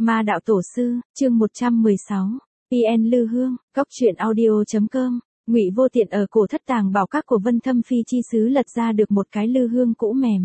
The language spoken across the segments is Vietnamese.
Ma đạo tổ sư, chương 116. PN Lư Hương, Cóc truyện audio.com. Ngụy Vô Tiện ở cổ thất tàng bảo các của Vân Thâm Phi chi sứ lật ra được một cái lư hương cũ mềm.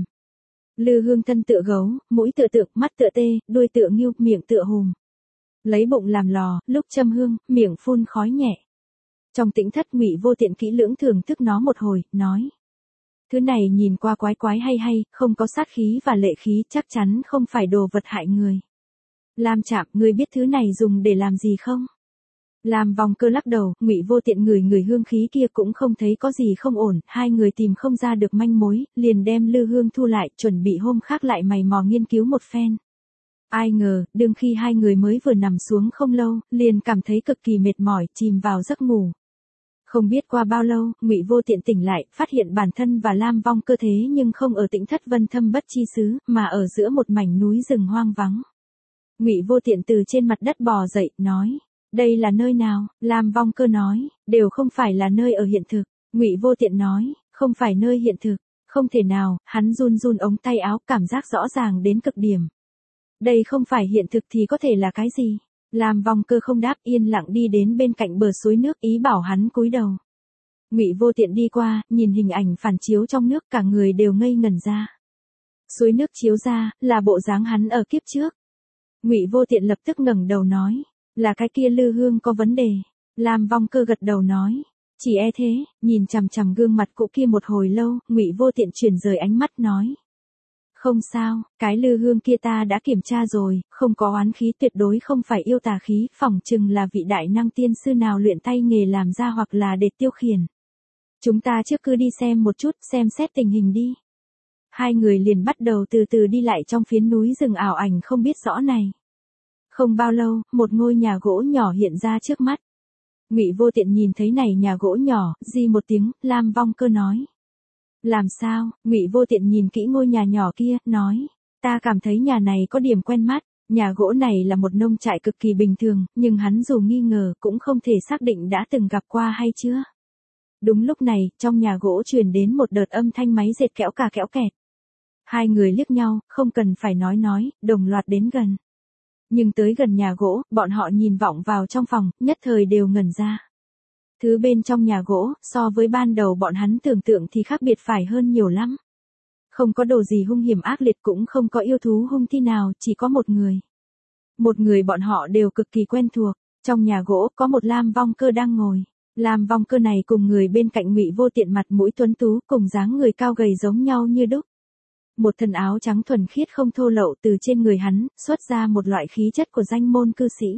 Lư hương thân tựa gấu, mũi tựa tượng, mắt tựa tê, đuôi tựa ngưu, miệng tựa hùm. Lấy bụng làm lò, lúc châm hương, miệng phun khói nhẹ. Trong tĩnh thất, Ngụy Vô Tiện kỹ lưỡng thưởng thức nó một hồi, nói: thứ này nhìn qua quái quái hay, không có sát khí và lệ khí, chắc chắn không phải đồ vật hại người. Lam Trạm, ngươi biết thứ này dùng để làm gì không? Lam Vong Cơ lắc đầu. Ngụy Vô Tiện ngửi hương khí kia cũng không thấy có gì không ổn, hai người tìm không ra được manh mối, liền đem lư hương thu lại, chuẩn bị hôm khác lại mày mò nghiên cứu một phen. Ai ngờ, đương khi hai người mới vừa nằm xuống không lâu, liền cảm thấy cực kỳ mệt mỏi, chìm vào giấc ngủ. Không biết qua bao lâu, Ngụy Vô Tiện tỉnh lại, phát hiện bản thân và Lam Vong Cơ thế nhưng không ở tĩnh thất Vân Thâm Bất Chi xứ, mà ở giữa một mảnh núi rừng hoang vắng. Ngụy Vô Tiện từ trên mặt đất bò dậy, nói: đây là nơi nào? Lam Vong Cơ nói: đều không phải là nơi ở hiện thực. Ngụy Vô Tiện nói: không phải nơi hiện thực, không thể nào. Hắn run ống tay áo, cảm giác rõ ràng đến cực điểm. Đây không phải hiện thực thì có thể là cái gì? Lam Vong Cơ không đáp, yên lặng đi đến bên cạnh bờ suối nước, ý bảo hắn cúi đầu. Ngụy Vô Tiện đi qua, nhìn hình ảnh phản chiếu trong nước, cả người đều ngây ngẩn ra. Suối nước chiếu ra, là bộ dáng hắn ở kiếp trước. Ngụy Vô Tiện lập tức ngẩng đầu nói: là cái kia lư hương có vấn đề. Lam Vong Cơ gật đầu nói: chỉ e thế. Nhìn chằm chằm gương mặt cũ kia một hồi lâu, Ngụy Vô Tiện chuyển rời ánh mắt nói: không sao, cái lư hương kia ta đã kiểm tra rồi, không có oán khí, tuyệt đối không phải yêu tà khí, phỏng chừng là vị đại năng tiên sư nào luyện tay nghề làm ra hoặc là để tiêu khiển. Chúng ta trước cứ đi xem một chút, xem xét tình hình đi. Hai người liền bắt đầu từ từ đi lại trong phiến núi rừng ảo ảnh không biết rõ này. Không bao lâu, một ngôi nhà gỗ nhỏ hiện ra trước mắt. Ngụy Vô Tiện nhìn thấy này nhà gỗ nhỏ, di một tiếng, Lam Vong Cơ nói: làm sao? Ngụy Vô Tiện nhìn kỹ ngôi nhà nhỏ kia, nói: ta cảm thấy nhà này có điểm quen mắt. Nhà gỗ này là một nông trại cực kỳ bình thường, nhưng hắn dù nghi ngờ cũng không thể xác định đã từng gặp qua hay chưa. Đúng lúc này, trong nhà gỗ truyền đến một đợt âm thanh máy dệt kéo cà kéo kẹt. Hai người liếc nhau, không cần phải nói, đồng loạt đến gần. Nhưng tới gần nhà gỗ, bọn họ nhìn vọng vào trong phòng, nhất thời đều ngẩn ra. Thứ bên trong nhà gỗ, so với ban đầu bọn hắn tưởng tượng thì khác biệt phải hơn nhiều lắm. Không có đồ gì hung hiểm ác liệt, cũng không có yêu thú hung thi nào, chỉ có một người. Một người bọn họ đều cực kỳ quen thuộc. Trong nhà gỗ có một Lam Vong Cơ đang ngồi. Lam Vong Cơ này cùng người bên cạnh Ngụy Vô Tiện mặt mũi tuấn tú, cùng dáng người cao gầy giống nhau như đúc. Một thân áo trắng thuần khiết không thô lậu, từ trên người hắn xuất ra một loại khí chất của danh môn cư sĩ.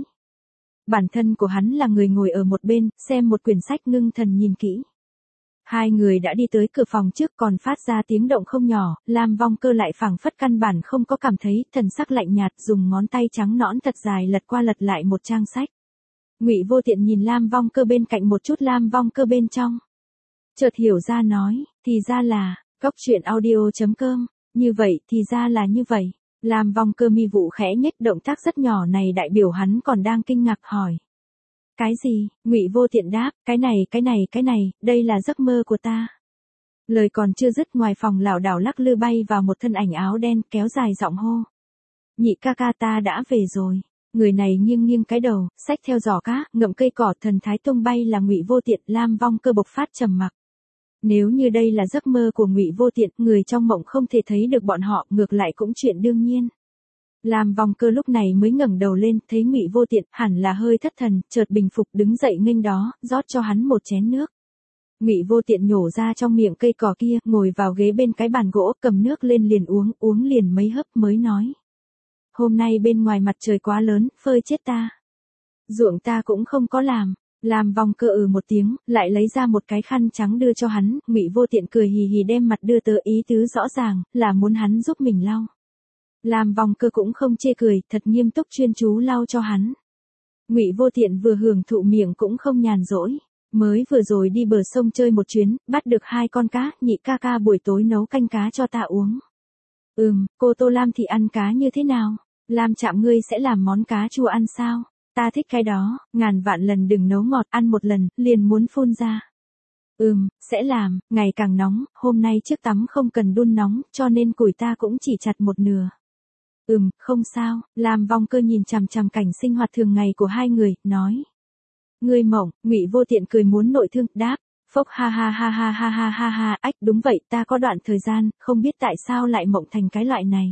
Bản thân của hắn là người ngồi ở một bên, xem một quyển sách ngưng thần nhìn kỹ. Hai người đã đi tới cửa phòng trước, còn phát ra tiếng động không nhỏ, Lam Vong Cơ lại phảng phất căn bản không có cảm thấy, thần sắc lạnh nhạt, dùng ngón tay trắng nõn thật dài lật qua lật lại một trang sách. Ngụy Vô Tiện nhìn Lam Vong Cơ bên cạnh một chút, Lam Vong Cơ bên trong. Chợt hiểu ra nói: thì ra là, Cóc truyện audio.com. Như vậy, thì ra là như vậy. Lam Vong Cơ mi vụ khẽ nhếch, động tác rất nhỏ này đại biểu hắn còn đang kinh ngạc, hỏi: cái gì? Ngụy Vô Tiện đáp: cái này, đây là giấc mơ của ta. Lời còn chưa dứt, ngoài phòng lảo đảo lắc lư bay vào một thân ảnh áo đen, kéo dài giọng hô: nhị ca ca, ta đã về rồi. Người này nghiêng cái đầu, xách theo giỏ cá, ngậm cây cỏ, thần thái tung bay là Ngụy Vô Tiện. Lam Vong Cơ bộc phát trầm mặc. Nếu như đây là giấc mơ của Ngụy Vô Tiện, người trong mộng không thể thấy được bọn họ, ngược lại cũng chuyện đương nhiên. Lam Vong Cơ lúc này mới ngẩng đầu lên, thấy Ngụy Vô Tiện, hẳn là hơi thất thần, chợt bình phục, đứng dậy nghênh đó, rót cho hắn một chén nước. Ngụy Vô Tiện nhổ ra trong miệng cây cỏ kia, ngồi vào ghế bên cái bàn gỗ, cầm nước lên liền uống liền mấy hớp mới nói: hôm nay bên ngoài mặt trời quá lớn, phơi chết ta. Ruộng ta cũng không có làm. Lam Vong Cơ một tiếng, lại lấy ra một cái khăn trắng đưa cho hắn. Ngụy Vô Tiện cười hì hì đem mặt đưa tới, ý tứ rõ ràng là muốn hắn giúp mình lau. Lam Vong Cơ cũng không chê cười, thật nghiêm túc chuyên chú lau cho hắn. Ngụy Vô Tiện vừa hưởng thụ, miệng cũng không nhàn rỗi. Mới vừa rồi đi bờ sông chơi một chuyến, bắt được 2 con cá, nhị ca ca buổi tối nấu canh cá cho ta uống. Cô Tô Lam thì ăn cá như thế nào? Lam Trạm, ngươi sẽ làm món cá chua ăn sao? Ta thích cái đó, ngàn vạn lần đừng nấu ngọt, ăn một lần, liền muốn phun ra. Sẽ làm, ngày càng nóng, hôm nay trước tắm không cần đun nóng, cho nên củi ta cũng chỉ chặt một nửa. Không sao. Lam Vong Cơ nhìn chằm chằm cảnh sinh hoạt thường ngày của hai người, nói. Ngươi mộng. Ngụy Vô Tiện cười muốn nội thương, đáp. Phốc ha ha ha ha ha ha ha ha, ách đúng vậy, ta có đoạn thời gian, không biết tại sao lại mộng thành cái loại này.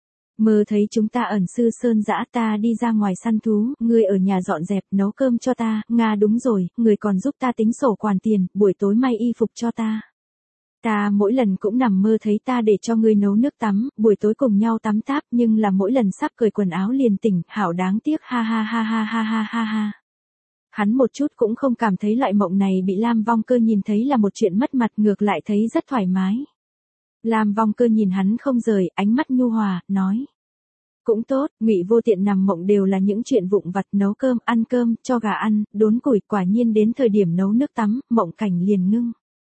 Mơ thấy chúng ta ẩn sư sơn dã, ta đi ra ngoài săn thú, ngươi ở nhà dọn dẹp, nấu cơm cho ta, Nga đúng rồi, ngươi còn giúp ta tính sổ quản tiền, buổi tối may y phục cho ta. Ta mỗi lần cũng nằm mơ thấy ta để cho ngươi nấu nước tắm, buổi tối cùng nhau tắm táp, nhưng là mỗi lần sắp cởi quần áo liền tỉnh, hảo đáng tiếc, ha ha ha ha ha ha ha ha. Hắn một chút cũng không cảm thấy loại mộng này bị Lam Vong Cơ nhìn thấy là một chuyện mất mặt, ngược lại thấy rất thoải mái. Lam Vong Cơ nhìn hắn không rời, ánh mắt nhu hòa, nói. Cũng tốt, Ngụy Vô Tiện nằm mộng đều là những chuyện vụn vặt, nấu cơm, ăn cơm, cho gà ăn, đốn củi, quả nhiên đến thời điểm nấu nước tắm, mộng cảnh liền ngưng.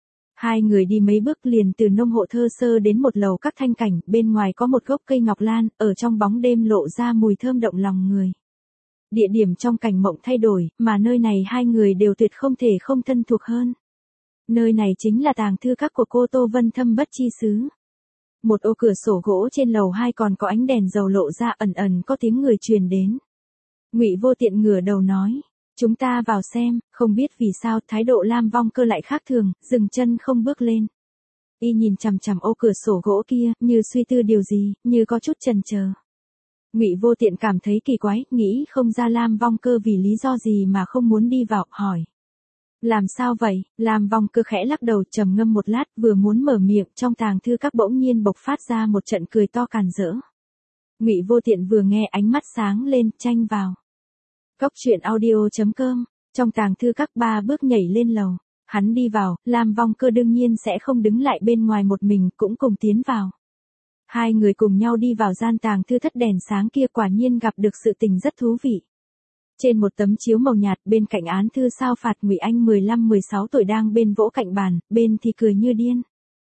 Hai người đi mấy bước liền từ nông hộ thơ sơ đến một lầu các thanh cảnh, bên ngoài có một gốc cây ngọc lan, ở trong bóng đêm lộ ra mùi thơm động lòng người. Địa điểm trong cảnh mộng thay đổi, mà nơi này hai người đều tuyệt không thể không thân thuộc hơn. Nơi này chính là tàng thư các của cô Tô Vân Thâm Bất Chi Xứ. Một ô cửa sổ gỗ trên lầu 2 còn có ánh đèn dầu lộ ra, ẩn ẩn có tiếng người truyền đến. Ngụy Vô Tiện ngửa đầu nói, chúng ta vào xem. Không biết vì sao thái độ Lam Vong Cơ lại khác thường, dừng chân không bước lên. Y nhìn chằm chằm ô cửa sổ gỗ kia, như suy tư điều gì, như có chút chần chờ. Ngụy Vô Tiện cảm thấy kỳ quái, nghĩ không ra Lam Vong Cơ vì lý do gì mà không muốn đi vào, hỏi. Làm sao vậy? Lam Vong Cơ khẽ lắc đầu, trầm ngâm một lát, vừa muốn mở miệng, trong tàng thư các bỗng nhiên bộc phát ra một trận cười to càn rỡ. Ngụy Vô Tiện vừa nghe ánh mắt sáng lên, tranh vào. Cốc truyện audio.com, trong tàng thư các 3 bước nhảy lên lầu. Hắn đi vào, Lam Vong Cơ đương nhiên sẽ không đứng lại bên ngoài một mình, cũng cùng tiến vào. Hai người cùng nhau đi vào gian tàng thư thất đèn sáng kia, quả nhiên gặp được sự tình rất thú vị. Trên một tấm chiếu màu nhạt, bên cạnh án thư sao phạt Ngụy Anh 15-16 tuổi đang bên vỗ cạnh bàn, bên thì cười như điên.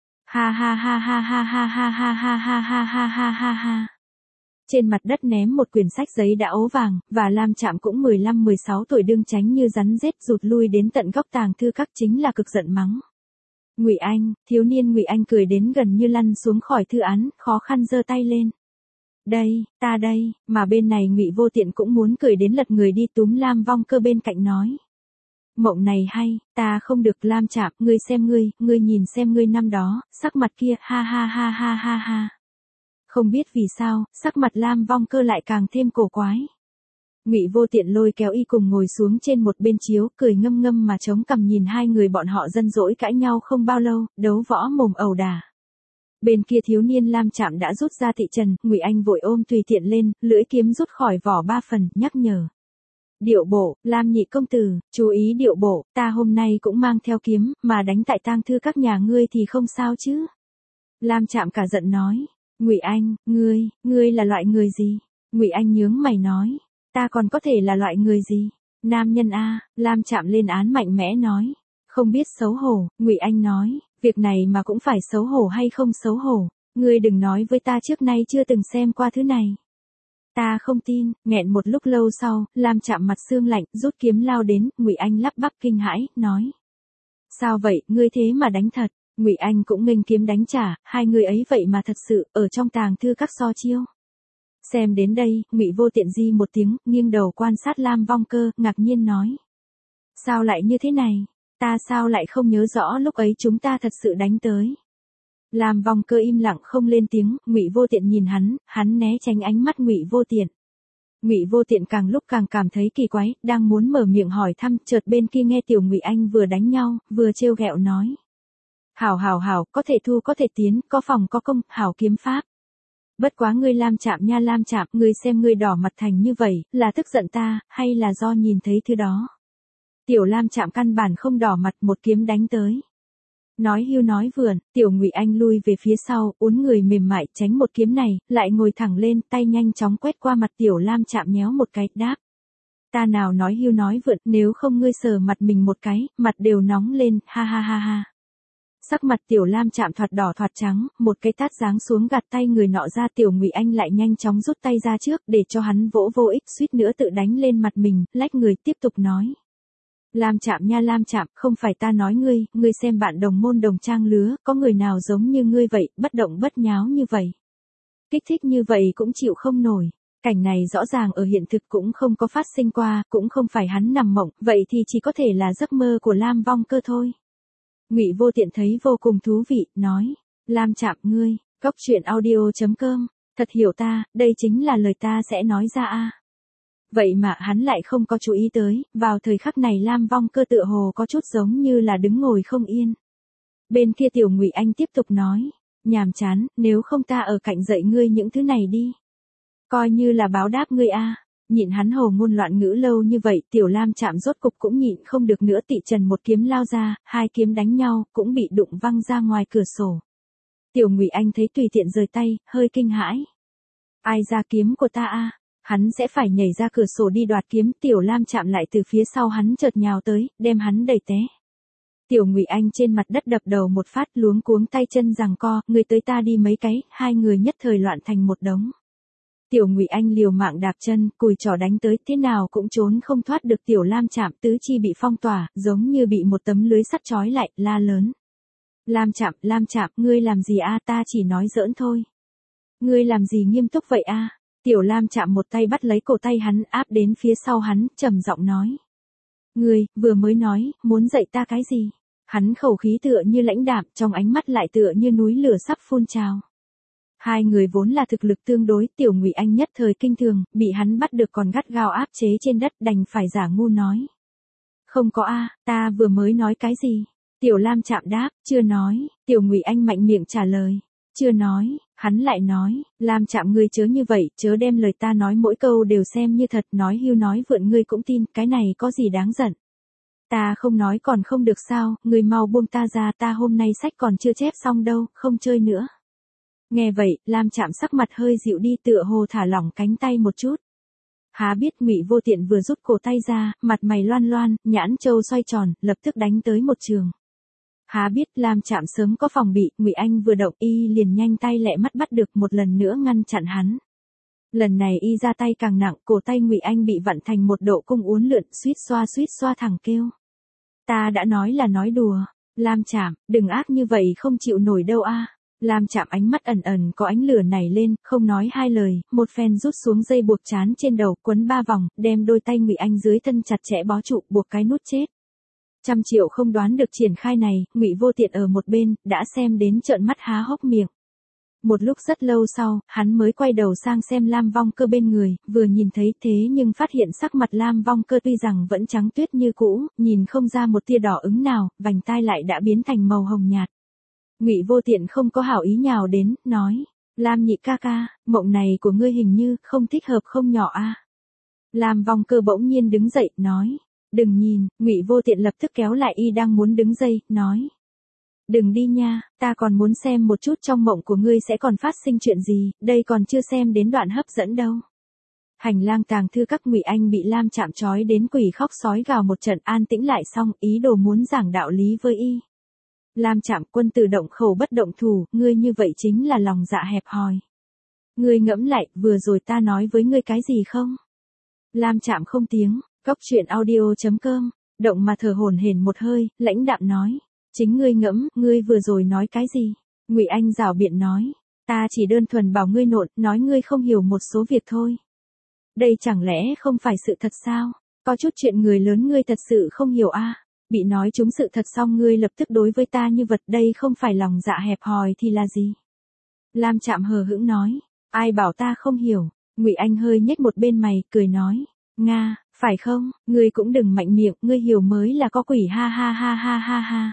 Ha ha ha ha ha ha ha ha ha ha ha ha ha ha ha. Trên mặt đất ném một quyển sách giấy đã ố vàng, và Lam Trạm cũng 15-16 tuổi đương tránh như rắn rết rụt lui đến tận góc tàng thư các, chính là cực giận mắng. Ngụy Anh, thiếu niên Ngụy Anh cười đến gần như lăn xuống khỏi thư án, khó khăn giơ tay lên. Đây, ta đây, mà bên này Ngụy Vô Tiện cũng muốn cười đến lật người đi, túm Lam Vong Cơ bên cạnh nói. Mộng này hay, ta không được. Lam Trạm, ngươi xem ngươi nhìn xem ngươi năm đó, sắc mặt kia, ha ha ha ha ha ha. Không biết vì sao, sắc mặt Lam Vong Cơ lại càng thêm cổ quái. Ngụy Vô Tiện lôi kéo y cùng ngồi xuống trên một bên chiếu, cười ngâm ngâm mà chống cằm nhìn hai người bọn họ dân dỗi cãi nhau không bao lâu, đấu võ mồm ẩu đả. Bên kia thiếu niên Lam Trạm đã rút ra thị trần, Ngụy Anh vội ôm tùy tiện lên, lưỡi kiếm rút khỏi vỏ 3 phần, nhắc nhở. Điệu bộ, Lam nhị công tử, chú ý điệu bộ, ta hôm nay cũng mang theo kiếm, mà đánh tại tang thư các nhà ngươi thì không sao chứ. Lam Trạm cả giận nói. Ngụy Anh, ngươi là loại người gì? Ngụy Anh nhướng mày nói. Ta còn có thể là loại người gì? Nam nhân a. Lam Trạm lên án mạnh mẽ nói. Không biết xấu hổ. Ngụy Anh nói. Việc này mà cũng phải xấu hổ hay không xấu hổ? Ngươi đừng nói với ta trước nay chưa từng xem qua thứ này. Ta không tin. Nghẹn một lúc lâu sau, Lam Trạm mặt sương lạnh, rút kiếm lao đến. Ngụy Anh lắp bắp kinh hãi, nói. Sao vậy, ngươi thế mà đánh thật? Ngụy Anh cũng nghênh kiếm đánh trả, hai người ấy vậy mà thật sự, ở trong tàng thư các so chiêu. Xem đến đây, Ngụy Vô Tiện di một tiếng, nghiêng đầu quan sát Lam Vong Cơ, ngạc nhiên nói. Sao lại như thế này? Ta sao lại không nhớ rõ lúc ấy chúng ta thật sự đánh tới? Lam Vong Cơ im lặng không lên tiếng, Ngụy Vô Tiện nhìn hắn né tránh ánh mắt Ngụy Vô Tiện. Ngụy Vô Tiện càng lúc càng cảm thấy kỳ quái, đang muốn mở miệng hỏi thăm, chợt bên kia nghe Tiểu Ngụy Anh vừa đánh nhau, vừa trêu ghẹo nói. Hảo, có thể thu có thể tiến, có phòng có công, hảo kiếm pháp. Bất quá ngươi Lam Trạm nha Lam Trạm, ngươi xem ngươi đỏ mặt thành như vậy, là tức giận ta, hay là do nhìn thấy thứ đó? Tiểu Lam Trạm căn bản không đỏ mặt, một kiếm đánh tới. Nói hưu nói vượn, Tiểu Ngụy Anh lui về phía sau, uốn người mềm mại tránh một kiếm này, lại ngồi thẳng lên, tay nhanh chóng quét qua mặt Tiểu Lam Trạm nhéo một cái, đáp. Ta nào nói hưu nói vượn, nếu không ngươi sờ mặt mình một cái, mặt đều nóng lên, ha ha ha ha. Sắc mặt Tiểu Lam Trạm thoạt đỏ thoạt trắng, một cái tát giáng xuống gạt tay người nọ ra. Tiểu Ngụy Anh lại nhanh chóng rút tay ra trước, để cho hắn vỗ vô ích, suýt nữa tự đánh lên mặt mình, lách người tiếp tục nói. Lam Trạm nha Lam Trạm, không phải ta nói ngươi xem bạn đồng môn đồng trang lứa, có người nào giống như ngươi vậy, bất động bất nháo như vậy. Kích thích như vậy cũng chịu không nổi. Cảnh này rõ ràng ở hiện thực cũng không có phát sinh qua, cũng không phải hắn nằm mộng, vậy thì chỉ có thể là giấc mơ của Lam Vong Cơ thôi. Ngụy Vô Tiện thấy vô cùng thú vị, nói, Lam Trạm ngươi, Cốc Truyện Audio.com, thật hiểu ta, đây chính là lời ta sẽ nói ra a. Vậy mà hắn lại không có chú ý tới, vào thời khắc này Lam Vong Cơ tựa hồ có chút giống như là đứng ngồi không yên. Bên kia Tiểu Ngụy Anh tiếp tục nói, nhàm chán, nếu không ta ở cạnh dạy ngươi những thứ này đi. Coi như là báo đáp ngươi a. Nhịn hắn hồ ngôn loạn ngữ lâu như vậy, Tiểu Lam Trạm rốt cục cũng nhịn không được nữa, tị trần một kiếm lao ra, hai kiếm đánh nhau, cũng bị đụng văng ra ngoài cửa sổ. Tiểu Ngụy Anh thấy tùy tiện rời tay, hơi kinh hãi. Ai ra kiếm của ta a? Hắn sẽ phải nhảy ra cửa sổ đi đoạt kiếm, Tiểu Lam Trạm lại từ phía sau hắn chợt nhào tới, đem hắn đẩy té. Tiểu Ngụy Anh trên mặt đất đập đầu một phát, luống cuống tay chân giằng co, người tới ta đi mấy cái, hai người nhất thời loạn thành một đống. Tiểu Ngụy Anh liều mạng đạp chân, cùi trỏ đánh tới, thế nào cũng trốn không thoát được. Tiểu Lam Trạm tứ chi bị phong tỏa, giống như bị một tấm lưới sắt trói lại, la lớn. Lam Trạm, ngươi làm gì a? Ta chỉ nói giỡn thôi. Ngươi làm gì nghiêm túc vậy a? Tiểu Lam Trạm một tay bắt lấy cổ tay hắn, áp đến phía sau hắn, trầm giọng nói. Ngươi, vừa mới nói, muốn dạy ta cái gì? Hắn khẩu khí tựa như lãnh đạm, trong ánh mắt lại tựa như núi lửa sắp phun trào. Hai người vốn là thực lực tương đối, Tiểu Ngụy Anh nhất thời kinh thường, bị hắn bắt được còn gắt gao áp chế trên đất, đành phải giả ngu nói. Không có a, ta vừa mới nói cái gì? Tiểu Lam Trạm đáp, chưa nói. Tiểu Ngụy Anh mạnh miệng trả lời. Chưa nói, hắn lại nói, Lam Trạm ngươi chớ như vậy, chớ đem lời ta nói mỗi câu đều xem như thật, nói hưu nói vượn ngươi cũng tin, cái này có gì đáng giận. Ta không nói còn không được sao, ngươi mau buông ta ra, ta hôm nay sách còn chưa chép xong đâu, không chơi nữa. Nghe vậy, Lam Trạm sắc mặt hơi dịu đi, tựa hồ thả lỏng cánh tay một chút. Há biết Ngụy Vô Tiện vừa rút cổ tay ra, mặt mày loan loan, nhãn châu xoay tròn, lập tức đánh tới một trường. Há biết Lam Trạm sớm có phòng bị, Ngụy Anh vừa động y liền nhanh tay lẹ mắt bắt được, một lần nữa ngăn chặn hắn. Lần này y ra tay càng nặng, cổ tay Ngụy Anh bị vặn thành một độ cung uốn lượn, suýt xoa thẳng kêu. Ta đã nói là nói đùa, Lam Trạm, đừng ác như vậy không chịu nổi đâu a. Lam Trạm ánh mắt ẩn ẩn có ánh lửa nảy lên, không nói hai lời, một phen rút xuống dây buộc trán trên đầu, quấn 3 vòng, đem đôi tay Ngụy Anh dưới thân chặt chẽ bó trụ, buộc cái nút chết. 100 triệu không đoán được triển khai này, Ngụy Vô Tiện ở một bên, đã xem đến trợn mắt há hốc miệng. Một lúc rất lâu sau, hắn mới quay đầu sang xem Lam Vong Cơ bên người, vừa nhìn thấy thế nhưng phát hiện sắc mặt Lam Vong Cơ tuy rằng vẫn trắng tuyết như cũ, nhìn không ra một tia đỏ ửng nào, vành tai lại đã biến thành màu hồng nhạt. Ngụy Vô Tiện không có hảo ý nhào đến, nói, Lam nhị ca ca, mộng này của ngươi hình như không thích hợp không nhỏ a. Lam Vong Cơ bỗng nhiên đứng dậy, nói, đừng nhìn. Ngụy Vô Tiện lập tức kéo lại y đang muốn đứng dậy, nói, đừng đi nha, ta còn muốn xem một chút trong mộng của ngươi sẽ còn phát sinh chuyện gì, đây còn chưa xem đến đoạn hấp dẫn đâu. Hành lang tàng thư các, Ngụy Anh bị Lam Trạm trói đến quỷ khóc sói gào một trận, an tĩnh lại xong, ý đồ muốn giảng đạo lý với y. Lam Trạm, quân tử động khẩu bất động thủ, ngươi như vậy chính là lòng dạ hẹp hòi. Ngươi ngẫm lại, vừa rồi ta nói với ngươi cái gì không? Lam Trạm không tiếng. Cốc Truyện Audio.com, động mà thở hổn hển một hơi, lãnh đạm nói, chính ngươi ngẫm, ngươi vừa rồi nói cái gì? Ngụy Anh rảo biện nói, ta chỉ đơn thuần bảo ngươi nộn, nói ngươi không hiểu một số việc thôi. Đây chẳng lẽ không phải sự thật sao? Có chút chuyện người lớn ngươi thật sự không hiểu a. Bị nói trúng sự thật xong ngươi lập tức đối với ta như vật, đây không phải lòng dạ hẹp hòi thì là gì? Lam Trạm hờ hững nói, ai bảo ta không hiểu? Ngụy Anh hơi nhếch một bên mày, cười nói, Nga, phải không, ngươi cũng đừng mạnh miệng, ngươi hiểu mới là có quỷ, ha ha ha ha ha ha.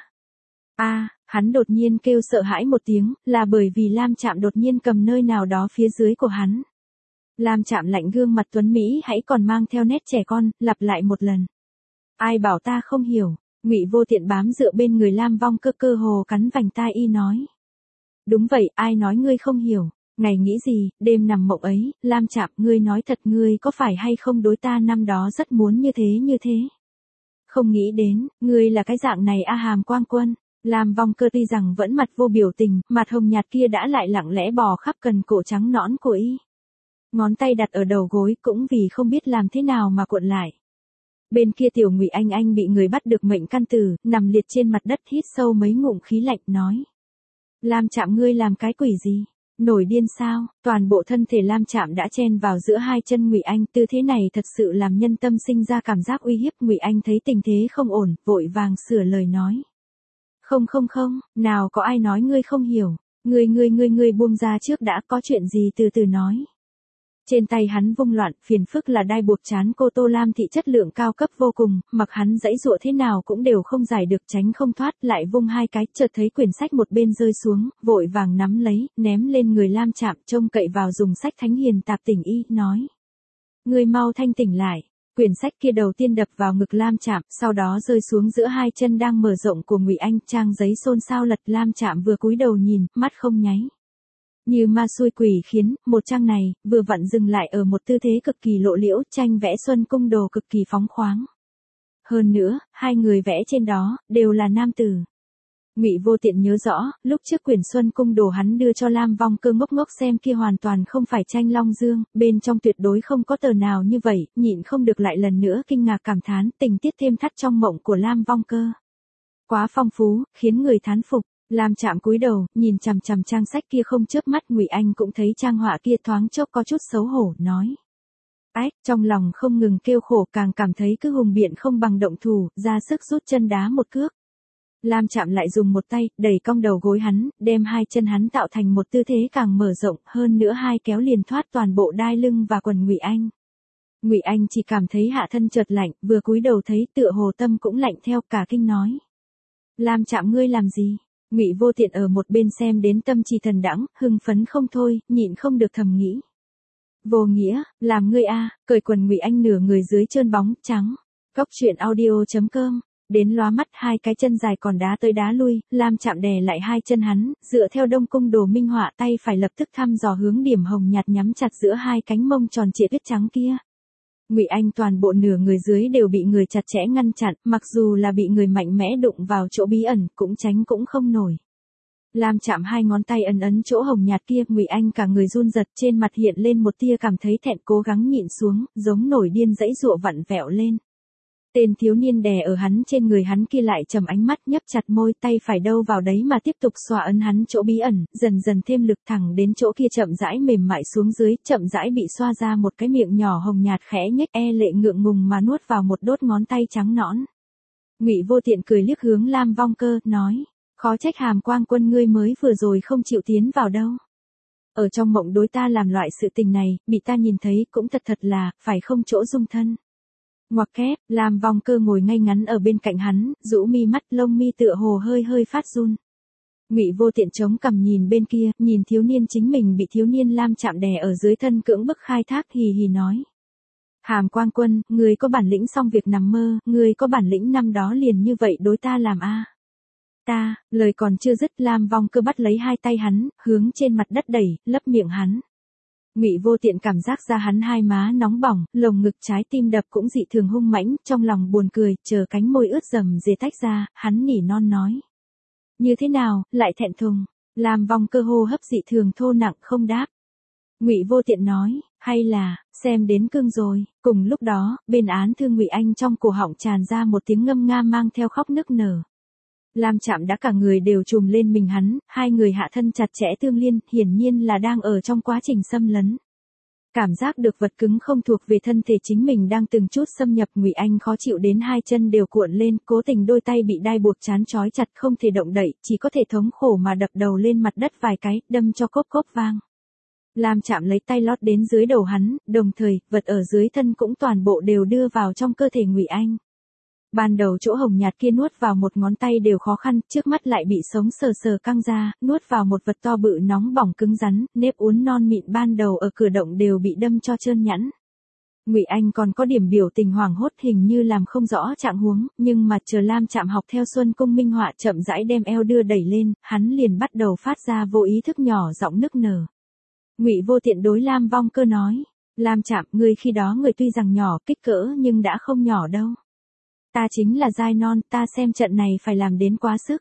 A, hắn đột nhiên kêu sợ hãi một tiếng, là bởi vì Lam Trạm đột nhiên cầm nơi nào đó phía dưới của hắn. Lam Trạm lạnh gương mặt tuấn Mỹ hãy còn mang theo nét trẻ con, lặp lại một lần. Ai bảo ta không hiểu? Ngụy Vô Tiện bám dựa bên người Lam Vong Cơ, cơ hồ cắn vành tai y nói. Đúng vậy, ai nói ngươi không hiểu? Ngày nghĩ gì, đêm nằm mộng ấy, Lam Trạm, ngươi nói thật, ngươi có phải hay không đối ta năm đó rất muốn như thế? Không nghĩ đến, ngươi là cái dạng này a. Hàm Quang Quân. Lam Vong Cơ tuy rằng vẫn mặt vô biểu tình, mặt hồng nhạt kia đã lại lặng lẽ bò khắp cần cổ trắng nõn của y. Ngón tay đặt ở đầu gối cũng vì không biết làm thế nào mà cuộn lại. Bên kia Tiểu Ngụy Anh bị người bắt được mệnh căn tử, nằm liệt trên mặt đất hít sâu mấy ngụm khí lạnh nói. Lam Trạm, ngươi làm cái quỷ gì? Nổi điên sao? Toàn bộ thân thể Lam Trạm đã chen vào giữa hai chân Ngụy Anh, tư thế này thật sự làm nhân tâm sinh ra cảm giác uy hiếp. Ngụy Anh thấy tình thế không ổn, vội vàng sửa lời nói. Không không không, nào có ai nói ngươi không hiểu, ngươi buông ra trước đã, có chuyện gì từ từ nói. Trên tay hắn vung loạn, phiền phức là đai buộc trán cô Tô Lam Thị chất lượng cao cấp vô cùng, mặc hắn giãy giụa thế nào cũng đều không giải được, tránh không thoát, lại vung hai cái, chợt thấy quyển sách một bên rơi xuống, vội vàng nắm lấy, ném lên người Lam Trạm, trông cậy vào dùng sách Thánh Hiền Tạp Tỉnh Y, nói. Ngươi mau thanh tỉnh lại. Quyển sách kia đầu tiên đập vào ngực Lam Trạm, sau đó rơi xuống giữa hai chân đang mở rộng của Ngụy Anh, trang giấy xôn xao lật. Lam Trạm vừa cúi đầu nhìn, mắt không nháy. Như ma xui quỷ khiến, một trang này, vừa vặn dừng lại ở một tư thế cực kỳ lộ liễu, tranh vẽ xuân cung đồ cực kỳ phóng khoáng. Hơn nữa, hai người vẽ trên đó, đều là nam tử. Ngụy Vô Tiện nhớ rõ, lúc trước quyển xuân cung đồ hắn đưa cho Lam Vong Cơ ngốc ngốc xem kia hoàn toàn không phải tranh Long Dương, bên trong tuyệt đối không có tờ nào như vậy, nhịn không được lại lần nữa kinh ngạc cảm thán, tình tiết thêm thắt trong mộng của Lam Vong Cơ. Quá phong phú, khiến người thán phục. Lam Trạm cúi đầu, nhìn chằm chằm trang sách kia không chớp mắt. Ngụy Anh cũng thấy trang họa kia, thoáng chốc có chút xấu hổ, nói. Ách, trong lòng không ngừng kêu khổ, càng cảm thấy cứ hùng biện không bằng động thủ, ra sức rút chân đá một cước. Lam Trạm lại dùng một tay, đẩy cong đầu gối hắn, đem hai chân hắn tạo thành một tư thế càng mở rộng, hơn nữa hai kéo liền thoát toàn bộ đai lưng và quần Ngụy Anh. Ngụy Anh chỉ cảm thấy hạ thân chợt lạnh, vừa cúi đầu thấy tựa hồ tâm cũng lạnh theo, cả kinh nói. Lam Trạm ngươi làm gì? Ngụy Vô Tiện ở một bên xem đến tâm trì thần đãng, hưng phấn không thôi, nhịn không được thầm nghĩ. Vô nghĩa, làm ngươi a, cởi quần Ngụy Anh nửa người dưới trơn bóng, trắng. Góc truyện audio.com. Đến lóa mắt, hai cái chân dài còn đá tới đá lui, Lam Trạm đè lại hai chân hắn, dựa theo Đông Cung đồ minh họa, tay phải lập tức thăm dò hướng điểm hồng nhạt nhắm chặt giữa hai cánh mông tròn trịa tuyết trắng kia. Ngụy Anh toàn bộ nửa người dưới đều bị người chặt chẽ ngăn chặn, mặc dù là bị người mạnh mẽ đụng vào chỗ bí ẩn, cũng tránh cũng không nổi. Lam Trạm hai ngón tay ấn ấn chỗ hồng nhạt kia, Ngụy Anh cả người run giật, trên mặt hiện lên một tia cảm thấy thẹn, cố gắng nhịn xuống, giống nổi điên giãy giụa vặn vẹo lên. Tên thiếu niên đè ở hắn trên người hắn kia lại trầm ánh mắt, nhấp chặt môi, tay phải đâu vào đấy mà tiếp tục xoa ấn hắn chỗ bí ẩn, dần dần thêm lực, thẳng đến chỗ kia chậm rãi mềm mại xuống dưới, chậm rãi bị xoa ra một cái miệng nhỏ hồng nhạt khẽ nhếch, lệ ngượng ngùng mà nuốt vào một đốt ngón tay trắng nõn. Ngụy Vô Tiện cười liếc hướng Lam Vong Cơ, nói, khó trách Hàm Quang Quân ngươi mới vừa rồi không chịu tiến vào đâu. Ở trong mộng đối ta làm loại sự tình này, bị ta nhìn thấy cũng thật là, phải không chỗ dung thân. Ngoặc kép, Lam Vong Cơ ngồi ngay ngắn ở bên cạnh hắn, rũ mi mắt, lông mi tựa hồ hơi phát run. Ngụy Vô Tiện chống cằm nhìn bên kia, nhìn thiếu niên chính mình bị thiếu niên Lam Trạm đè ở dưới thân cưỡng bức khai thác, hì hì nói. Hàm Quang Quân, ngươi có bản lĩnh xong việc nằm mơ, ngươi có bản lĩnh năm đó liền như vậy đối ta làm a? Ta, lời còn chưa dứt, Lam Vong Cơ bắt lấy hai tay hắn, hướng trên mặt đất đẩy, lấp miệng hắn. Ngụy Vô Tiện cảm giác ra hắn hai má nóng bỏng, lồng ngực trái tim đập cũng dị thường hung mãnh, trong lòng buồn cười, chờ cánh môi ướt rầm rề tách ra, hắn nỉ non nói. Như thế nào, lại thẹn thùng? Lam Vong Cơ hô hấp dị thường thô nặng, không đáp. Ngụy Vô Tiện nói, hay là, xem đến cưng rồi. Cùng lúc đó, bên án thư Ngụy Anh trong cổ họng tràn ra một tiếng ngâm nga mang theo khóc nức nở. Lam Trạm đã cả người đều trùm lên mình hắn, hai người hạ thân chặt chẽ tương liên, hiển nhiên là đang ở trong quá trình xâm lấn. Cảm giác được vật cứng không thuộc về thân thể chính mình đang từng chút xâm nhập, Ngụy Anh khó chịu đến hai chân đều cuộn lên, cố tình đôi tay bị đai buộc trán trói chặt không thể động đậy, chỉ có thể thống khổ mà đập đầu lên mặt đất vài cái, đâm cho cốp cốp vang. Lam Trạm lấy tay lót đến dưới đầu hắn, đồng thời, vật ở dưới thân cũng toàn bộ đều đưa vào trong cơ thể Ngụy Anh. Ban đầu chỗ hồng nhạt kia nuốt vào một ngón tay đều khó khăn, trước mắt lại bị sống sờ sờ căng ra, nuốt vào một vật to bự nóng bỏng cứng rắn, nếp uốn non mịn ban đầu ở cửa động đều bị đâm cho trơn nhẵn. Ngụy Anh còn có điểm biểu tình hoảng hốt, hình như làm không rõ trạng huống, nhưng mà chờ Lam Trạm học theo Xuân Cung minh họa chậm rãi đem eo đưa đẩy lên, hắn liền bắt đầu phát ra vô ý thức nhỏ giọng nức nở. Ngụy Vô Tiện đối Lam Vong Cơ nói, Lam Trạm, ngươi khi đó người tuy rằng nhỏ kích cỡ nhưng đã không nhỏ đâu. Ta chính là giai non, ta xem trận này phải làm đến quá sức.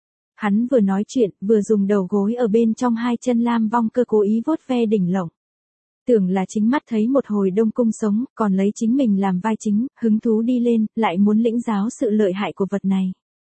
Hắn vừa nói chuyện, vừa dùng đầu gối ở bên trong hai chân Lam Vong Cơ cố ý vuốt ve đỉnh lộng. Tưởng là chính mắt thấy một hồi Đông Cung sống, còn lấy chính mình làm vai chính, hứng thú đi lên, lại muốn lĩnh giáo sự lợi hại của vật này.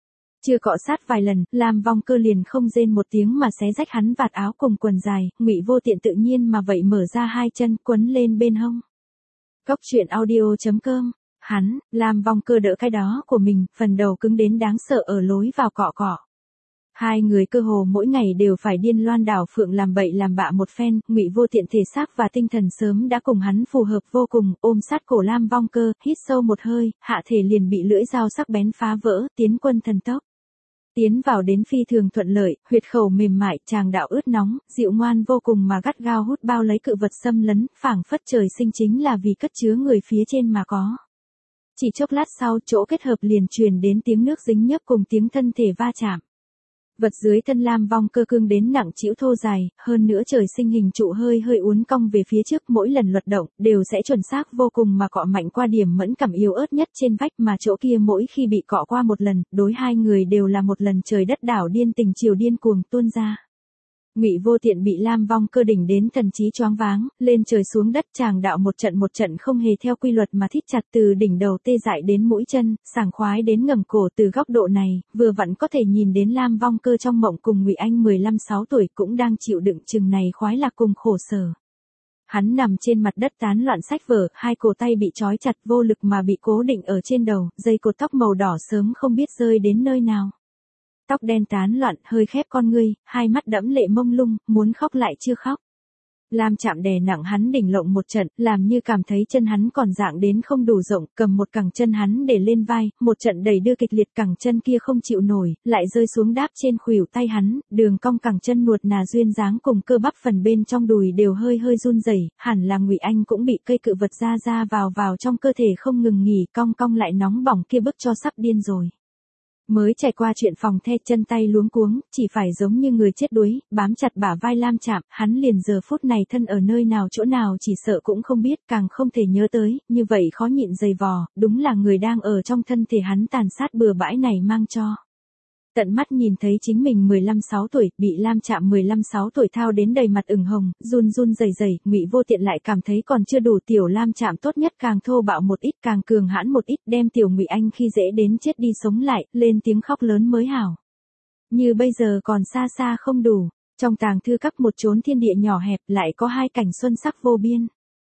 Chưa cọ sát vài lần, Lam Vong Cơ liền không rên một tiếng mà xé rách hắn vạt áo cùng quần dài, Ngụy Vô Tiện tự nhiên mà vậy mở ra hai chân quấn lên bên hông. Cốc truyện audio.com. Hắn, Lam Vong Cơ đỡ cái đó của mình, phần đầu cứng đến đáng sợ ở lối vào cọ cọ. Hai người cơ hồ mỗi ngày đều phải điên loan đảo phượng làm bậy làm bạ một phen, Ngụy Vô Tiện thể xác và tinh thần sớm đã cùng hắn phù hợp vô cùng, ôm sát cổ Lam Vong Cơ, hít sâu một hơi, hạ thể liền bị lưỡi dao sắc bén phá vỡ, tiến quân thần tốc. Tiến vào đến phi thường thuận lợi, huyệt khẩu mềm mại, tràng đạo ướt nóng, dịu ngoan vô cùng mà gắt gao hút bao lấy cự vật xâm lấn, phảng phất trời sinh chính là vì cất chứa người phía trên mà có. Chỉ chốc lát sau, chỗ kết hợp liền truyền đến tiếng nước dính nhấp cùng tiếng thân thể va chạm. Vật dưới thân Lam Vong Cơ cương đến nặng trĩu thô dài, hơn nữa trời sinh hình trụ hơi hơi uốn cong về phía trước, mỗi lần luật động đều sẽ chuẩn xác vô cùng mà cọ mạnh qua điểm mẫn cảm yếu ớt nhất trên vách, mà chỗ kia mỗi khi bị cọ qua một lần, đối hai người đều là một lần trời đất đảo điên, tình chiều điên cuồng tuôn ra. Ngụy Vô Tiện bị Lam Vong Cơ đỉnh đến thần trí choáng váng, lên trời xuống đất, tràng đạo một trận không hề theo quy luật mà thít chặt, từ đỉnh đầu tê dại đến mũi chân, sảng khoái đến ngẩng cổ. Từ góc độ này, vừa vặn có thể nhìn đến Lam Vong Cơ trong mộng cùng Ngụy Anh 15-16 tuổi cũng đang chịu đựng chừng này khoái lạc cùng khổ sở. Hắn nằm trên mặt đất tán loạn sách vở, hai cổ tay bị trói chặt vô lực mà bị cố định ở trên đầu, dây cột tóc màu đỏ sớm không biết rơi đến nơi nào. Tóc đen tán loạn, hơi khép con ngươi, hai mắt đẫm lệ mông lung, muốn khóc lại chưa khóc. Lam Chạm đè nặng hắn đỉnh lộng một trận, làm như cảm thấy chân hắn còn dạng đến không đủ rộng, cầm một cẳng chân hắn để lên vai, một trận đẩy đưa kịch liệt, cẳng chân kia không chịu nổi, lại rơi xuống đáp trên khuỷu tay hắn, đường cong cẳng chân nuột nà duyên dáng cùng cơ bắp phần bên trong đùi đều hơi hơi run rẩy, hẳn là Ngụy Anh cũng bị cây cự vật ra vào trong cơ thể không ngừng nghỉ, cong cong lại nóng bỏng kia bức cho sắp điên rồi. Mới trải qua chuyện phòng the, chân tay luống cuống, chỉ phải giống như người chết đuối, bám chặt bả vai Lam Chạm, hắn liền giờ phút này thân ở nơi nào chỗ nào chỉ sợ cũng không biết, càng không thể nhớ tới, như vậy khó nhịn dày vò, đúng là người đang ở trong thân thể hắn tàn sát bừa bãi này mang cho. Tận mắt nhìn thấy chính mình 15-16 tuổi, bị Lam Chạm 15-16 tuổi thao đến đầy mặt ửng hồng, run rẩy, Ngụy Vô Tiện lại cảm thấy còn chưa đủ, tiểu Lam Chạm tốt nhất càng thô bạo một ít, càng cường hãn một ít, đem tiểu Ngụy Anh khi dễ đến chết đi sống lại, lên tiếng khóc lớn mới hảo. Như bây giờ còn xa xa không đủ, trong tàng thư các một chốn thiên địa nhỏ hẹp lại có hai cảnh xuân sắc vô biên.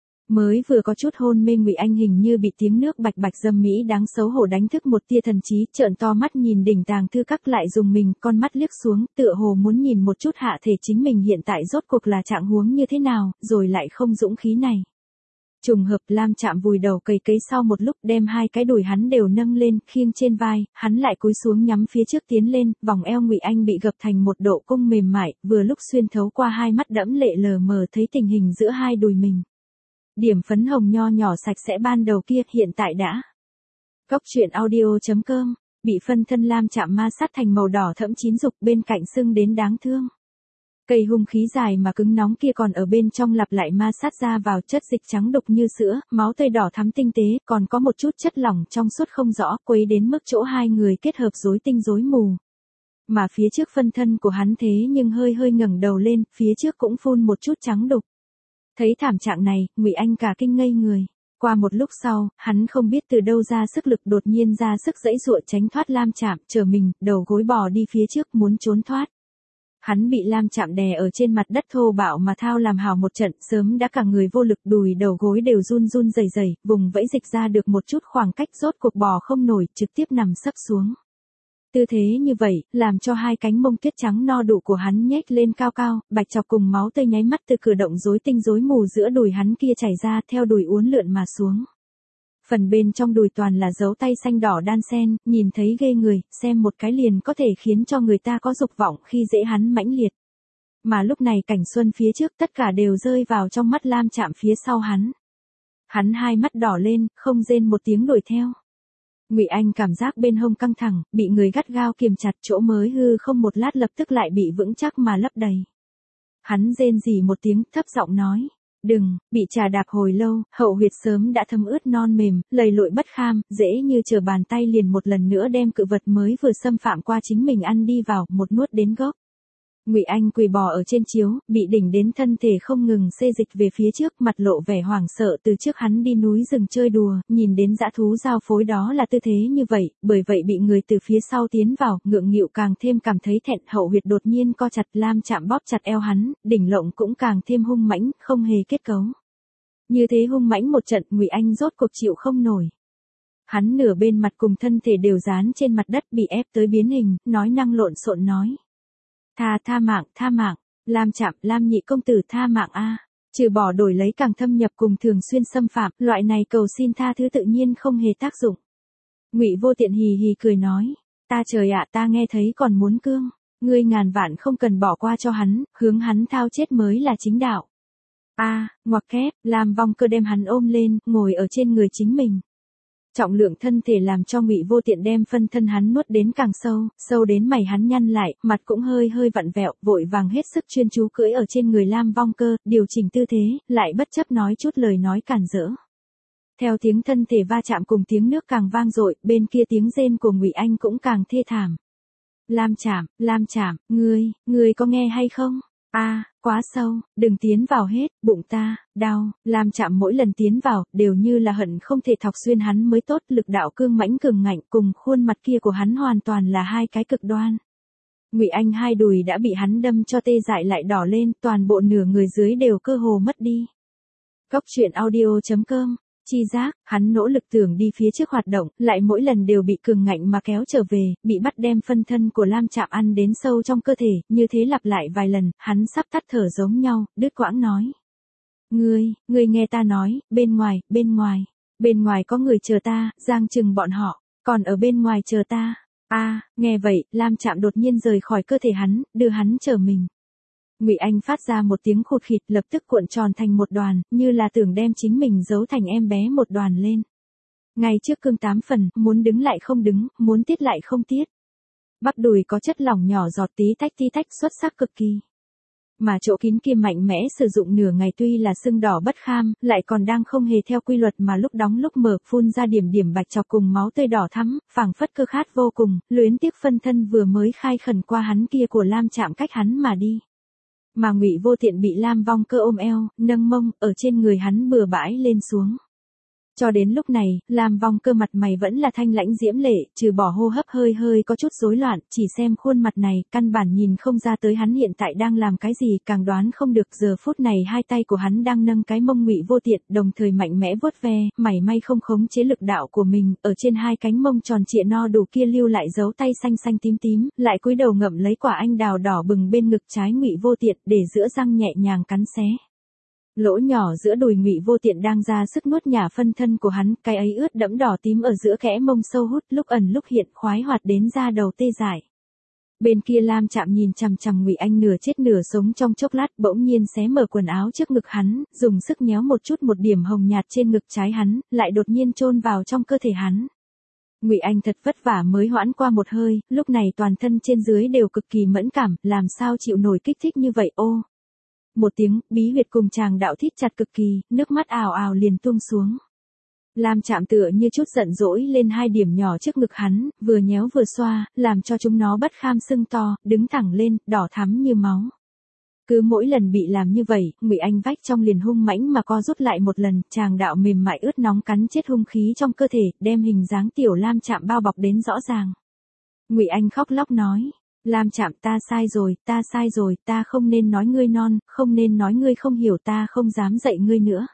Mới vừa có chút hôn mê Ngụy Anh hình như bị tiếng nước bạch bạch dâm mỹ đáng xấu hổ đánh thức một tia thần trí, trợn to mắt nhìn đỉnh tàng thư các lại dùng mình, con mắt liếc xuống, tựa hồ muốn nhìn một chút hạ thể chính mình hiện tại rốt cuộc là trạng huống như thế nào, rồi lại không dũng khí này. Trùng hợp Lam Chạm vùi đầu cày cấy sau một lúc, đem hai cái đùi hắn đều nâng lên, khiêng trên vai, hắn lại cúi xuống nhắm phía trước tiến lên, vòng eo Ngụy Anh bị gập thành một độ cung mềm mại, vừa lúc xuyên thấu qua hai mắt đẫm lệ lờ mờ thấy tình hình giữa hai đùi mình. Điểm phấn hồng nho nhỏ sạch sẽ ban đầu kia hiện tại đã. Cốc truyện audio.com, bị phân thân Lam Chạm ma sát thành màu đỏ thẫm chín dục, bên cạnh sưng đến đáng thương. Cây hung khí dài mà cứng nóng kia còn ở bên trong lặp lại ma sát ra vào, chất dịch trắng đục như sữa, máu tươi đỏ thắm tinh tế, còn có một chút chất lỏng trong suốt không rõ, quấy đến mức chỗ hai người kết hợp rối tinh rối mù. Mà phía trước phân thân của hắn thế nhưng hơi hơi ngẩng đầu lên, phía trước cũng phun một chút trắng đục. Thấy thảm trạng này, Ngụy Anh cả kinh ngây người. Qua một lúc sau, hắn không biết từ đâu ra sức lực, đột nhiên ra sức giãy giụa tránh thoát Lam Chạm, trở mình, đầu gối bò đi phía trước muốn trốn thoát. Hắn bị Lam Chạm đè ở trên mặt đất thô bạo mà thao làm hào một trận, sớm đã cả người vô lực, đùi đầu gối đều run rẩy, vùng vẫy dịch ra được một chút khoảng cách, rốt cuộc bò không nổi, trực tiếp nằm sấp xuống. Tư thế như vậy, làm cho hai cánh mông tuyết trắng no đủ của hắn nhếch lên cao cao, bạch chọc cùng máu tươi nháy mắt từ cử động rối tinh rối mù giữa đùi hắn kia chảy ra, theo đùi uốn lượn mà xuống. Phần bên trong đùi toàn là dấu tay xanh đỏ đan xen, nhìn thấy ghê người, xem một cái liền có thể khiến cho người ta có dục vọng khi dễ hắn mãnh liệt. Mà lúc này cảnh xuân phía trước tất cả đều rơi vào trong mắt Lam Chạm phía sau hắn. Hắn hai mắt đỏ lên, không rên một tiếng đuổi theo. Ngụy Anh cảm giác bên hông căng thẳng, bị người gắt gao kiềm chặt, chỗ mới hư không một lát lập tức lại bị vững chắc mà lấp đầy. Hắn rên rỉ một tiếng, thấp giọng nói, đừng, bị trà đạp hồi lâu, hậu huyệt sớm đã thấm ướt non mềm, lầy lội bất kham, dễ như trở bàn tay liền một lần nữa đem cự vật mới vừa xâm phạm qua chính mình ăn đi vào, một nuốt đến gốc. Ngụy Anh quỳ bò ở trên chiếu, bị đỉnh đến thân thể không ngừng xê dịch về phía trước, mặt lộ vẻ hoảng sợ. Từ trước hắn đi núi rừng chơi đùa, nhìn đến dã thú giao phối đó là tư thế như vậy, bởi vậy bị người từ phía sau tiến vào, ngượng nghịu càng thêm cảm thấy thẹn. Hậu huyệt đột nhiên co chặt, Lam Chạm bóp chặt eo hắn, đỉnh lộng cũng càng thêm hung mãnh, không hề kết cấu. Như thế hung mãnh một trận, Ngụy Anh rốt cuộc chịu không nổi. Hắn nửa bên mặt cùng thân thể đều dán trên mặt đất, bị ép tới biến hình, nói năng lộn xộn nói. Tha mạng, Lam Chạm, Lam nhị công tử tha mạng a. Trừ bỏ đổi lấy càng thâm nhập cùng thường xuyên xâm phạm, loại này cầu xin tha thứ tự nhiên không hề tác dụng. Ngụy Vô Tiện hì hì cười nói, ta trời ạ, ta nghe thấy còn muốn cương, ngươi ngàn vạn không cần bỏ qua cho hắn, hướng hắn thao chết mới là chính đạo. Ngoặc kép, Lam Vong Cơ đem hắn ôm lên, ngồi ở trên người chính mình. Trọng lượng thân thể làm cho Ngụy Vô Tiện đem phân thân hắn nuốt đến càng sâu, sâu đến mày hắn nhăn lại, mặt cũng hơi hơi vặn vẹo, vội vàng hết sức chuyên chú cưỡi ở trên người Lam Vong Cơ, điều chỉnh tư thế, lại bất chấp nói chút lời nói cản rỡ. Theo tiếng thân thể va chạm cùng tiếng nước càng vang dội, bên kia tiếng rên của Ngụy Anh cũng càng thê thảm. Lam Chạm, ngươi có nghe hay không? Quá sâu, đừng tiến vào hết, bụng ta, đau. Lam Chạm mỗi lần tiến vào, đều như là hận không thể thọc xuyên hắn mới tốt, lực đạo cương mãnh cường ngạnh cùng khuôn mặt kia của hắn hoàn toàn là hai cái cực đoan. Ngụy Anh hai đùi đã bị hắn đâm cho tê dại lại đỏ lên, toàn bộ nửa người dưới đều cơ hồ mất đi. Góc truyện audio.com Chi giác, hắn nỗ lực tưởng đi phía trước hoạt động, lại mỗi lần đều bị cường ngạnh mà kéo trở về, bị bắt đem phân thân của Lam Chạm ăn đến sâu trong cơ thể, như thế lặp lại vài lần, hắn sắp tắt thở giống nhau, đứt quãng nói. Ngươi nghe ta nói, bên ngoài có người chờ ta, Giang Trừng bọn họ, còn ở bên ngoài chờ ta. Nghe vậy, Lam Chạm đột nhiên rời khỏi cơ thể hắn, đưa hắn trở mình. Ngụy Anh phát ra một tiếng khụt khịt, lập tức cuộn tròn thành một đoàn, như là tưởng đem chính mình giấu thành em bé một đoàn lên. Ngay trước cương 8 phần, muốn đứng lại không đứng, muốn tiết lại không tiết. Bắp đùi có chất lỏng nhỏ giọt tí tách xuất sắc cực kỳ. Mà chỗ kín kia mạnh mẽ sử dụng nửa ngày tuy là sưng đỏ bất kham, lại còn đang không hề theo quy luật mà lúc đóng lúc mở, phun ra điểm bạch chọc cùng máu tươi đỏ thắm, phảng phất cơ khát vô cùng, luyến tiếc phân thân vừa mới khai khẩn qua hắn kia của Lam Chạm cách hắn mà đi. Mà Ngụy Vô Tiện bị Lam Vong Cơ ôm eo, nâng mông, ở trên người hắn bừa bãi lên xuống. Cho đến lúc này, Lam Vong Cơ mặt mày vẫn là thanh lãnh diễm lệ, trừ bỏ hô hấp hơi có chút rối loạn, chỉ xem khuôn mặt này, căn bản nhìn không ra tới hắn hiện tại đang làm cái gì, càng đoán không được giờ phút này hai tay của hắn đang nâng cái mông Ngụy Vô Tiện, đồng thời mạnh mẽ vuốt ve, mảy may không khống chế lực đạo của mình, ở trên hai cánh mông tròn trịa no đủ kia lưu lại dấu tay xanh xanh tím, lại cúi đầu ngậm lấy quả anh đào đỏ bừng bên ngực trái Ngụy Vô Tiện, để giữa răng nhẹ nhàng cắn xé. Lỗ nhỏ giữa đùi Ngụy Vô Tiện đang ra sức nuốt nhả phân thân của hắn, cái ấy ướt đẫm đỏ tím ở giữa kẽ mông sâu hút, lúc ẩn lúc hiện, khoái hoạt đến da đầu tê dại. Bên kia Lam Chạm nhìn chằm chằm Ngụy Anh nửa chết nửa sống trong chốc lát, bỗng nhiên xé mở quần áo trước ngực hắn, dùng sức nhéo một điểm hồng nhạt trên ngực trái hắn, lại đột nhiên chôn vào trong cơ thể hắn. Ngụy Anh thật vất vả mới hoãn qua một hơi, lúc này toàn thân trên dưới đều cực kỳ mẫn cảm, làm sao chịu nổi kích thích như vậy ô. Một tiếng, bí huyệt cùng chàng đạo thít chặt cực kỳ, nước mắt ào ào liền tuôn xuống. Lam Chạm tựa như chút giận dỗi lên hai điểm nhỏ trước ngực hắn, vừa nhéo vừa xoa, làm cho chúng nó bất kham sưng to, đứng thẳng lên, đỏ thắm như máu. Cứ mỗi lần bị làm như vậy, Ngụy Anh vách trong liền hung mãnh mà co rút lại một lần, chàng đạo mềm mại ướt nóng cắn chết hung khí trong cơ thể, đem hình dáng tiểu Lam Chạm bao bọc đến rõ ràng. Ngụy Anh khóc lóc nói. Lam Chạm, ta sai rồi, ta không nên nói ngươi non, không nên nói ngươi không hiểu, ta không dám dạy ngươi nữa.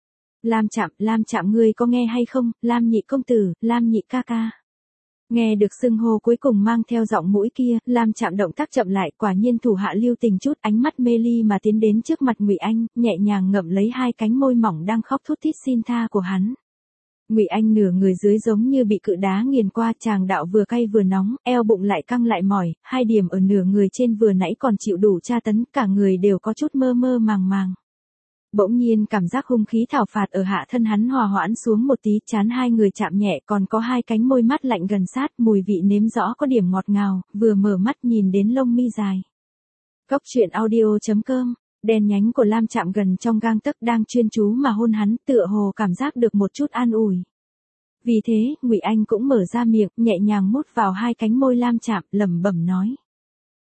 Lam Chạm ngươi có nghe hay không, Lam nhị công tử, Lam nhị ca ca. Nghe được xưng hô cuối cùng mang theo giọng mũi kia, Lam Chạm động tác chậm lại, quả nhiên thủ hạ lưu tình chút, ánh mắt mê ly mà tiến đến trước mặt Ngụy Anh, nhẹ nhàng ngậm lấy hai cánh môi mỏng đang khóc thút thít xin tha của hắn. Ngụy Anh nửa người dưới giống như bị cự đá nghiền qua, chàng đạo vừa cay vừa nóng, eo bụng lại căng lại mỏi, hai điểm ở nửa người trên vừa nãy còn chịu đủ tra tấn, cả người đều có chút mơ màng. Bỗng nhiên cảm giác hung khí thảo phạt ở hạ thân hắn hòa hoãn xuống một tí, chán hai người chạm nhẹ, còn có hai cánh môi mát lạnh gần sát, mùi vị nếm rõ có điểm ngọt ngào, vừa mở mắt nhìn đến lông mi dài. Góc truyện audio.com Đèn nhánh của Lam Chạm gần trong gang tấc đang chuyên chú mà hôn hắn, tựa hồ cảm giác được một chút an ủi. Vì thế, Ngụy Anh cũng mở ra miệng, nhẹ nhàng mút vào hai cánh môi Lam Chạm, lẩm bẩm nói.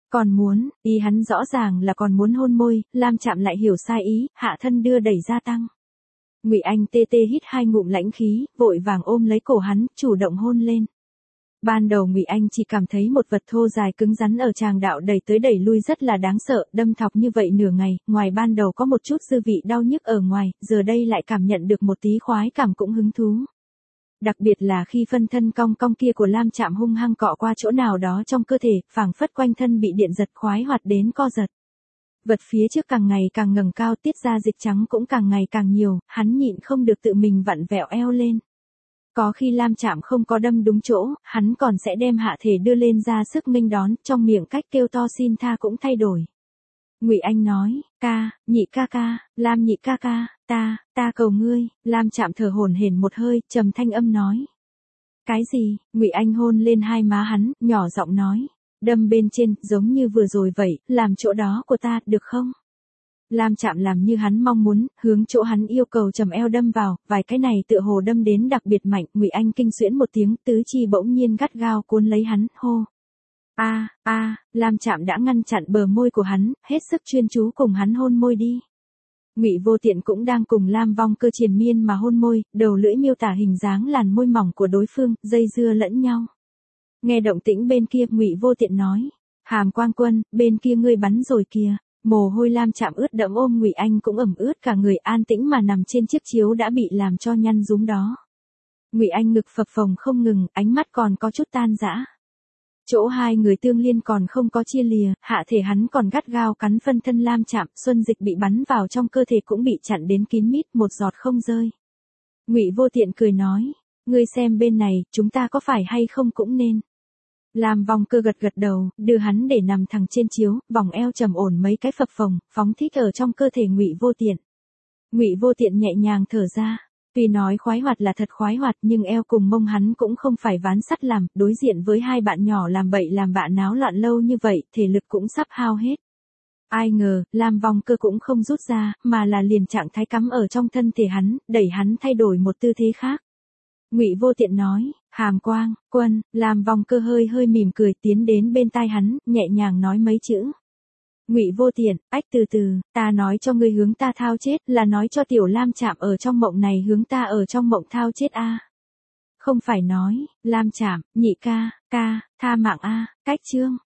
Còn muốn, ý hắn rõ ràng là còn muốn hôn môi, Lam Chạm lại hiểu sai ý, hạ thân đưa đẩy gia tăng. Ngụy Anh tê tê hít 2 ngụm lãnh khí, vội vàng ôm lấy cổ hắn, chủ động hôn lên. Ban đầu Ngụy Anh chỉ cảm thấy một vật thô dài cứng rắn ở tràng đạo đẩy tới đẩy lui rất là đáng sợ, đâm thọc như vậy nửa ngày, ngoài ban đầu có một chút dư vị đau nhức ở ngoài, giờ đây lại cảm nhận được một tí khoái cảm cũng hứng thú. Đặc biệt là khi phân thân cong cong kia của Lam Chạm hung hăng cọ qua chỗ nào đó trong cơ thể, phảng phất quanh thân bị điện giật khoái hoạt đến co giật. Vật phía trước càng ngày càng ngẩng cao, tiết ra dịch trắng cũng càng ngày càng nhiều, hắn nhịn không được tự mình vặn vẹo eo lên. Có khi Lam Chạm không có đâm đúng chỗ, hắn còn sẽ đem hạ thể đưa lên ra sức nghênh đón, trong miệng cách kêu to xin tha cũng thay đổi. Ngụy Anh nói, nhị ca ca, Lam nhị ca ca, ta cầu ngươi. Lam Chạm thở hổn hển một hơi, trầm thanh âm nói. Cái gì? Ngụy Anh hôn lên hai má hắn, nhỏ giọng nói. Đâm bên trên, giống như vừa rồi vậy, làm chỗ đó của ta, được không? Lam Chạm làm như hắn mong muốn, hướng chỗ hắn yêu cầu trầm eo đâm vào, vài cái này tựa hồ đâm đến đặc biệt mạnh, Ngụy Anh kinh xuyễn một tiếng, tứ chi bỗng nhiên gắt gao cuốn lấy hắn, hô. Lam Chạm đã ngăn chặn bờ môi của hắn, hết sức chuyên chú cùng hắn hôn môi đi. Ngụy Vô Tiện cũng đang cùng Lam Vong Cơ triền miên mà hôn môi, đầu lưỡi miêu tả hình dáng làn môi mỏng của đối phương, dây dưa lẫn nhau. Nghe động tĩnh bên kia, Ngụy Vô Tiện nói, Hàm Quang Quân, bên kia ngươi bắn rồi kìa. Mồ hôi Lam Chạm ướt đẫm ôm Ngụy Anh cũng ẩm ướt cả người, an tĩnh mà nằm trên chiếc chiếu đã bị làm cho nhăn rúm đó. Ngụy Anh ngực phập phồng không ngừng, ánh mắt còn có chút tan rã. Chỗ hai người tương liên còn không có chia lìa, hạ thể hắn còn gắt gao cắn phân thân Lam Chạm, xuân dịch bị bắn vào trong cơ thể cũng bị chặn đến kín mít, một giọt không rơi. Ngụy Vô Tiện cười nói, ngươi xem bên này, chúng ta có phải hay không cũng nên. Lam Vong Cơ gật gật đầu, đưa hắn để nằm thẳng trên chiếu, vòng eo trầm ổn mấy cái phập phồng, phóng thích ở trong cơ thể Ngụy Vô Tiện. Ngụy Vô Tiện nhẹ nhàng thở ra, tuy nói khoái hoạt là thật khoái hoạt, nhưng eo cùng mông hắn cũng không phải ván sắt làm, đối diện với hai bạn nhỏ làm bậy làm bạ náo loạn lâu như vậy, thể lực cũng sắp hao hết. Ai ngờ, Lam Vong Cơ cũng không rút ra, mà là liền trạng thái cắm ở trong thân thể hắn, đẩy hắn thay đổi một tư thế khác. Ngụy Vô Tiện nói, Hàm Quang Quân. Lam Vong Cơ hơi hơi mỉm cười tiến đến bên tai hắn, nhẹ nhàng nói mấy chữ. Ngụy Vô Tiện, từ từ, ta nói cho ngươi hướng ta thao chết, là nói cho tiểu Lam Chạm ở trong mộng này hướng ta ở trong mộng thao chết a. Không phải nói, Lam Chạm, nhị ca, tha mạng a. Cách chương